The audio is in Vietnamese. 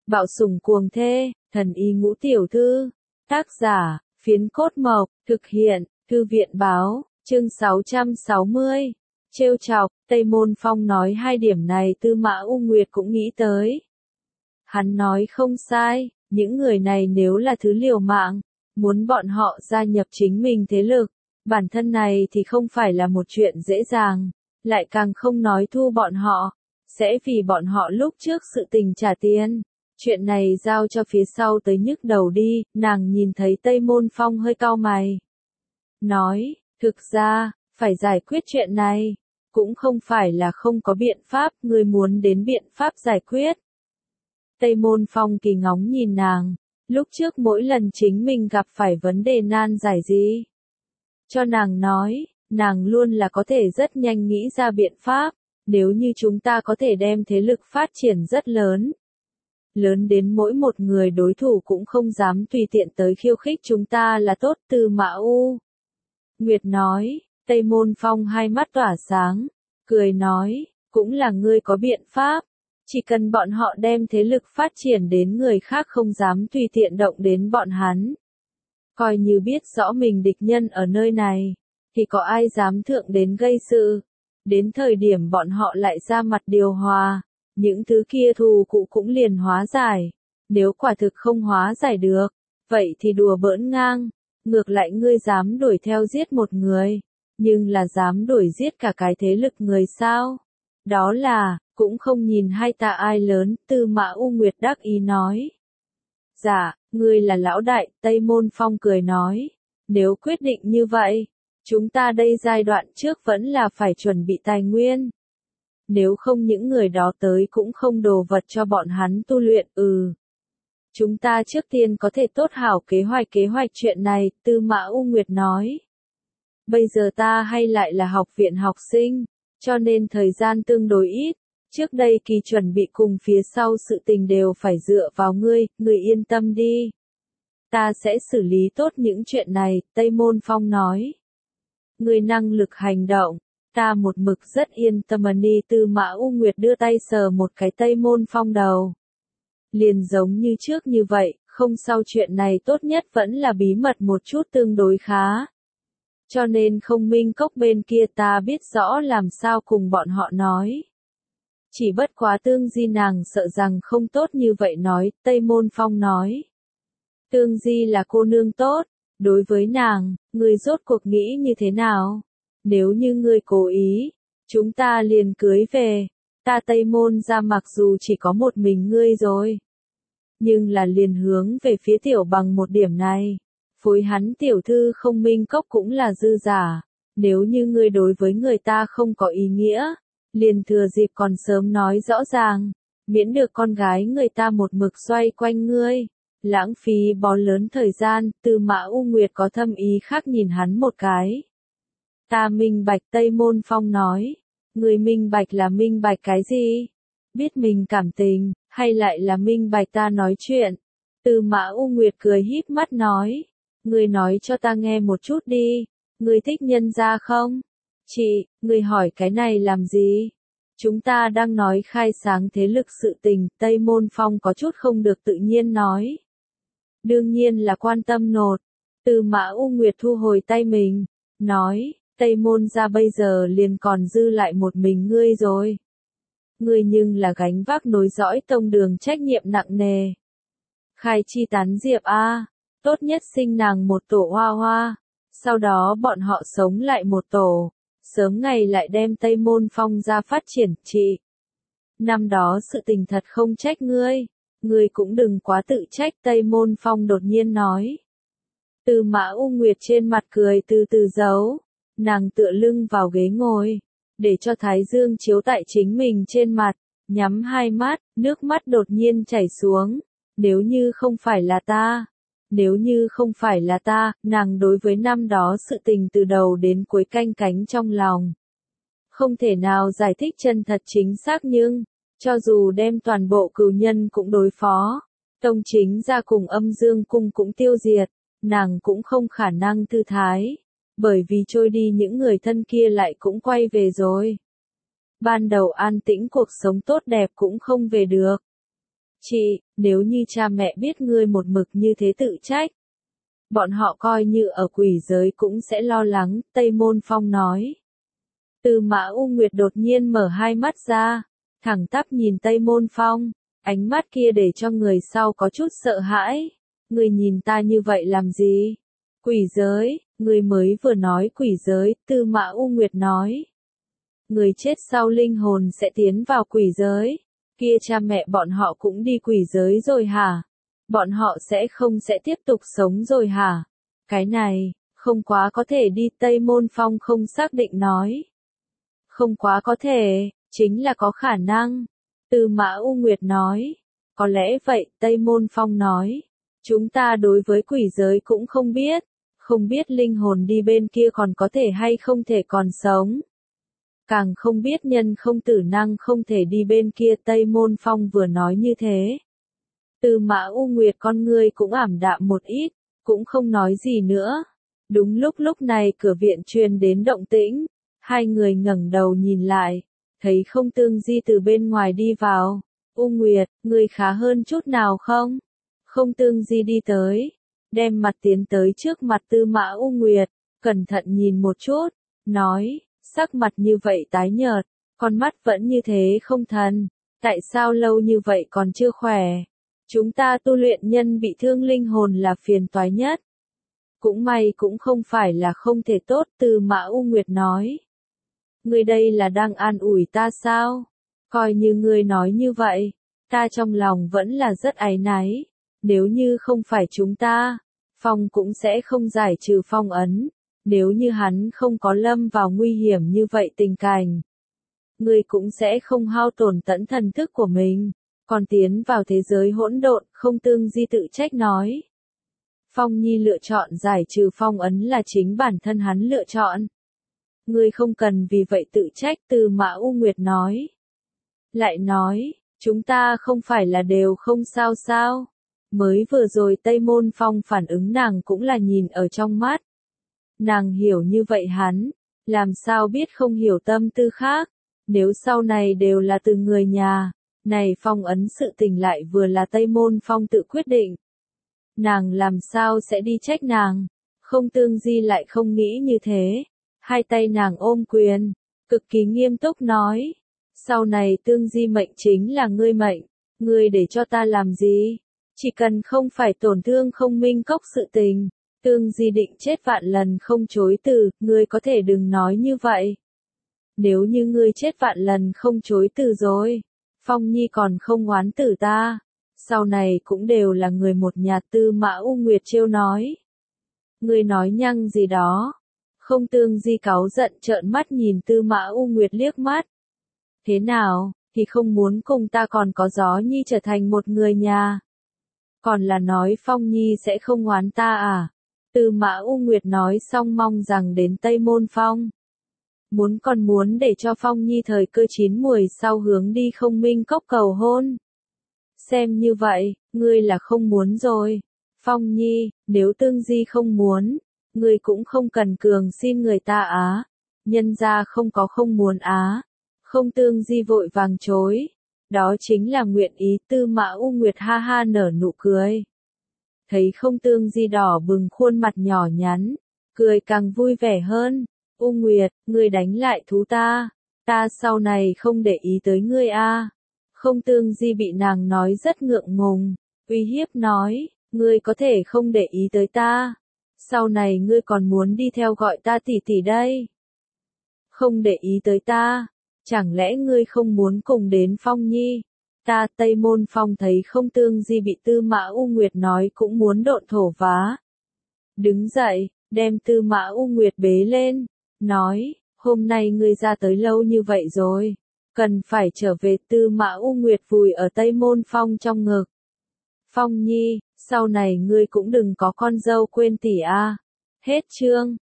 Bạo sủng cuồng thê, thần y ngũ tiểu thư. Tác giả, Phiến Cốt Mộc, thực hiện, Thư viện báo, chương 660. Trêu chọc, Tây Môn Phong nói hai điểm này Tư Mã U Nguyệt cũng nghĩ tới. Hắn nói không sai, những người này nếu là thứ liều mạng, muốn bọn họ gia nhập chính mình thế lực, bản thân này thì không phải là một chuyện dễ dàng, lại càng không nói thu bọn họ, sẽ vì bọn họ lúc trước sự tình trả tiền. Chuyện này giao cho phía sau tới nhức đầu đi, nàng nhìn thấy Tây Môn Phong hơi cau mày. Nói, thực ra, phải giải quyết chuyện này, cũng không phải là không có biện pháp, ngươi muốn đến biện pháp giải quyết. Tây Môn Phong kỳ ngóng nhìn nàng, lúc trước mỗi lần chính mình gặp phải vấn đề nan giải gì. Cho nàng nói, nàng luôn là có thể rất nhanh nghĩ ra biện pháp, nếu như chúng ta có thể đem thế lực phát triển rất lớn. Lớn đến mỗi một người đối thủ cũng không dám tùy tiện tới khiêu khích chúng ta là tốt. Tư Mã U Nguyệt nói, Tây Môn Phong hai mắt tỏa sáng, cười nói, cũng là ngươi có biện pháp, chỉ cần bọn họ đem thế lực phát triển đến người khác không dám tùy tiện động đến bọn hắn. Coi như biết rõ mình địch nhân ở nơi này, thì có ai dám thượng đến gây sự, đến thời điểm bọn họ lại ra mặt điều hòa. Những thứ kia thù cụ cũng liền hóa giải, nếu quả thực không hóa giải được, vậy thì đùa bỡn ngang, ngược lại ngươi dám đuổi theo giết một người, nhưng là dám đuổi giết cả cái thế lực người sao? Đó là, cũng không nhìn hai ta ai lớn. Tư Mã U Nguyệt đắc ý nói. Dạ, ngươi là lão đại. Tây Môn Phong cười nói, nếu quyết định như vậy, chúng ta đây giai đoạn trước vẫn là phải chuẩn bị tài nguyên. Nếu không những người đó tới cũng không đồ vật cho bọn hắn tu luyện. Chúng ta trước tiên có thể tốt hảo kế hoạch chuyện này. Tư Mã U Nguyệt nói. Bây giờ ta hay lại là học viện học sinh, cho nên thời gian tương đối ít. Trước đây kỳ chuẩn bị cùng phía sau sự tình đều phải dựa vào ngươi, ngươi yên tâm đi. Ta sẽ xử lý tốt những chuyện này. Tây Môn Phong nói. Ngươi năng lực hành động. Ta một mực rất yên tâm. Tư Mã U Nguyệt đưa tay sờ một cái Tây Môn Phong đầu. Liền giống như trước như vậy, không sao, chuyện này tốt nhất vẫn là bí mật một chút tương đối khá. Cho nên không Minh Cốc bên kia ta biết rõ làm sao cùng bọn họ nói. Chỉ bất quá Tương Di nàng sợ rằng không tốt như vậy nói. Tây Môn Phong nói. Tương Di là cô nương tốt, đối với nàng, ngươi rốt cuộc nghĩ như thế nào? Nếu như ngươi cố ý, chúng ta liền cưới về. Ta Tây Môn ra mặc dù chỉ có một mình ngươi rồi, nhưng là liền hướng về phía Tiểu Bằng một điểm này. Phối hắn tiểu thư không Minh Cốc cũng là dư giả. Nếu như ngươi đối với người ta không có ý nghĩa, liền thừa dịp còn sớm nói rõ ràng, miễn được con gái người ta một mực xoay quanh ngươi, lãng phí bó lớn thời gian. Tư Mã U Nguyệt có thâm ý khác nhìn hắn một cái. Ta minh bạch. Tây Môn Phong nói. Người minh bạch là minh bạch cái gì? Biết mình cảm tình, hay lại là minh bạch ta nói chuyện? Tư Mã U Nguyệt cười híp mắt nói. Ngươi nói cho ta nghe một chút đi. Ngươi thích nhân gia không? Chị, ngươi hỏi cái này làm gì? Chúng ta đang nói khai sáng thế lực sự tình. Tây Môn Phong có chút không được tự nhiên nói. Đương nhiên là quan tâm nột. Tư Mã U Nguyệt thu hồi tay mình, nói. Tây Môn ra bây giờ liền còn dư lại một mình ngươi rồi. Ngươi nhưng là gánh vác nối dõi tông đường trách nhiệm nặng nề. Khai chi tán diệp a, tốt nhất sinh nàng một tổ hoa hoa, sau đó bọn họ sống lại một tổ, sớm ngày lại đem Tây Môn Phong ra phát triển. Chị, năm đó sự tình thật không trách ngươi cũng đừng quá tự trách. Tây Môn Phong đột nhiên nói. Tư Mã U Nguyệt trên mặt cười từ từ giấu. Nàng tựa lưng vào ghế ngồi, để cho thái dương chiếu tại chính mình trên mặt, nhắm hai mắt, nước mắt đột nhiên chảy xuống. Nếu như không phải là ta, nàng đối với năm đó sự tình từ đầu đến cuối canh cánh trong lòng. Không thể nào giải thích chân thật chính xác, nhưng, cho dù đem toàn bộ cừu nhân cũng đối phó, Tông Chính gia cùng Âm Dương cung cũng tiêu diệt, nàng cũng không khả năng thư thái. Bởi vì trôi đi những người thân kia lại cũng quay về rồi. Ban đầu an tĩnh cuộc sống tốt đẹp cũng không về được. Chị, nếu như cha mẹ biết ngươi một mực như thế tự trách, bọn họ coi như ở quỷ giới cũng sẽ lo lắng, Tây Môn Phong nói. Tư Mã U Nguyệt đột nhiên mở hai mắt ra, thẳng tắp nhìn Tây Môn Phong, ánh mắt kia để cho người sau có chút sợ hãi. Người nhìn ta như vậy làm gì? Quỷ giới, người mới vừa nói quỷ giới, Tư Mã U Nguyệt nói. Người chết sau linh hồn sẽ tiến vào quỷ giới, kia cha mẹ bọn họ cũng đi quỷ giới rồi hả? Bọn họ sẽ tiếp tục sống rồi hả? Cái này, không quá có thể đi, Tây Môn Phong không xác định nói. Không quá có thể, chính là có khả năng. Tư Mã U Nguyệt nói. Có lẽ vậy, Tây Môn Phong nói. Chúng ta đối với quỷ giới cũng không biết. Không biết linh hồn đi bên kia còn có thể hay không thể còn sống. Càng không biết nhân không tử năng không thể đi bên kia, Tây Môn Phong vừa nói như thế. Tư Mã U Nguyệt con ngươi cũng ảm đạm một ít, cũng không nói gì nữa. Đúng lúc này cửa viện truyền đến động tĩnh, hai người ngẩng đầu nhìn lại, thấy Không Tương Di từ bên ngoài đi vào. U Nguyệt, ngươi khá hơn chút nào không? Không Tương Di đi tới, đem mặt tiến tới trước mặt Tư Mã U Nguyệt, cẩn thận nhìn một chút, nói, sắc mặt như vậy tái nhợt, con mắt vẫn như thế không thần, tại sao lâu như vậy còn chưa khỏe? Chúng ta tu luyện nhân bị thương linh hồn là phiền toái nhất. Cũng may cũng không phải là không thể tốt, Tư Mã U Nguyệt nói. Ngươi đây là đang an ủi ta sao? Coi như ngươi nói như vậy, ta trong lòng vẫn là rất áy náy. Nếu như không phải chúng ta, Phong cũng sẽ không giải trừ phong ấn. Nếu như hắn không có lâm vào nguy hiểm như vậy tình cảnh, ngươi cũng sẽ không hao tổn tẫn thần thức của mình, còn tiến vào thế giới hỗn độn. Không Tương Di tự trách nói. Phong Nhi lựa chọn giải trừ phong ấn là chính bản thân hắn lựa chọn. Ngươi không cần vì vậy tự trách, Tư Mã U Nguyệt nói. Lại nói, chúng ta không phải là đều không sao sao? Mới vừa rồi Tây Môn Phong phản ứng nàng cũng là nhìn ở trong mắt. Nàng hiểu như vậy hắn, làm sao biết không hiểu tâm tư khác, nếu sau này đều là từ người nhà, này phong ấn sự tình lại vừa là Tây Môn Phong tự quyết định. Nàng làm sao sẽ đi trách nàng? Không Tương Di lại không nghĩ như thế, hai tay nàng ôm quyền, cực kỳ nghiêm túc nói, sau này Tương Di mệnh chính là ngươi mệnh, ngươi để cho ta làm gì? Chỉ cần không phải tổn thương Không Minh Cốc sự tình. Tương Di định chết vạn lần không chối từ, ngươi có thể đừng nói như vậy. Nếu như ngươi chết vạn lần không chối từ rồi, Phong Nhi còn không oán tử ta, sau này cũng đều là người một nhà, Tư Mã U Nguyệt trêu nói. Ngươi nói nhăng gì đó? Không Tương Di cáu giận trợn mắt nhìn Tư Mã U Nguyệt liếc mắt. Thế nào, thì không muốn cùng ta còn có Gió Nhi trở thành một người nhà? Còn là nói Phong Nhi sẽ không oán ta à? Tư Mã U Nguyệt nói xong mong rằng đến Tây Môn Phong. Còn muốn để cho Phong Nhi thời cơ chín muồi sau hướng đi Không Minh Cốc cầu hôn. Xem như vậy, ngươi là không muốn rồi. Phong Nhi, nếu Tương Di không muốn, ngươi cũng không cần cường xin người ta á. Nhân ra không có không muốn á. Không Tương Di vội vàng chối. Đó chính là nguyện ý. Tư Mã U Nguyệt ha ha nở nụ cười. Thấy Không Tương Di đỏ bừng khuôn mặt nhỏ nhắn, cười càng vui vẻ hơn. U Nguyệt, ngươi đánh lại thú ta sau này không để ý tới ngươi a. Không Tương Di bị nàng nói rất ngượng ngùng, uy hiếp nói, ngươi có thể không để ý tới ta, sau này ngươi còn muốn đi theo gọi ta tỷ tỷ đây. Không để ý tới ta, chẳng lẽ ngươi không muốn cùng đến Phong Nhi? Tây Môn Phong thấy Không Tương Di bị Tư Mã U Nguyệt nói cũng muốn độn thổ vá. Đứng dậy, đem Tư Mã U Nguyệt bế lên, nói, hôm nay ngươi ra tới lâu như vậy rồi, cần phải trở về. Tư Mã U Nguyệt vùi ở Tây Môn Phong trong ngực. Phong Nhi, sau này ngươi cũng đừng có con dâu quên tỷ a. Hết chương.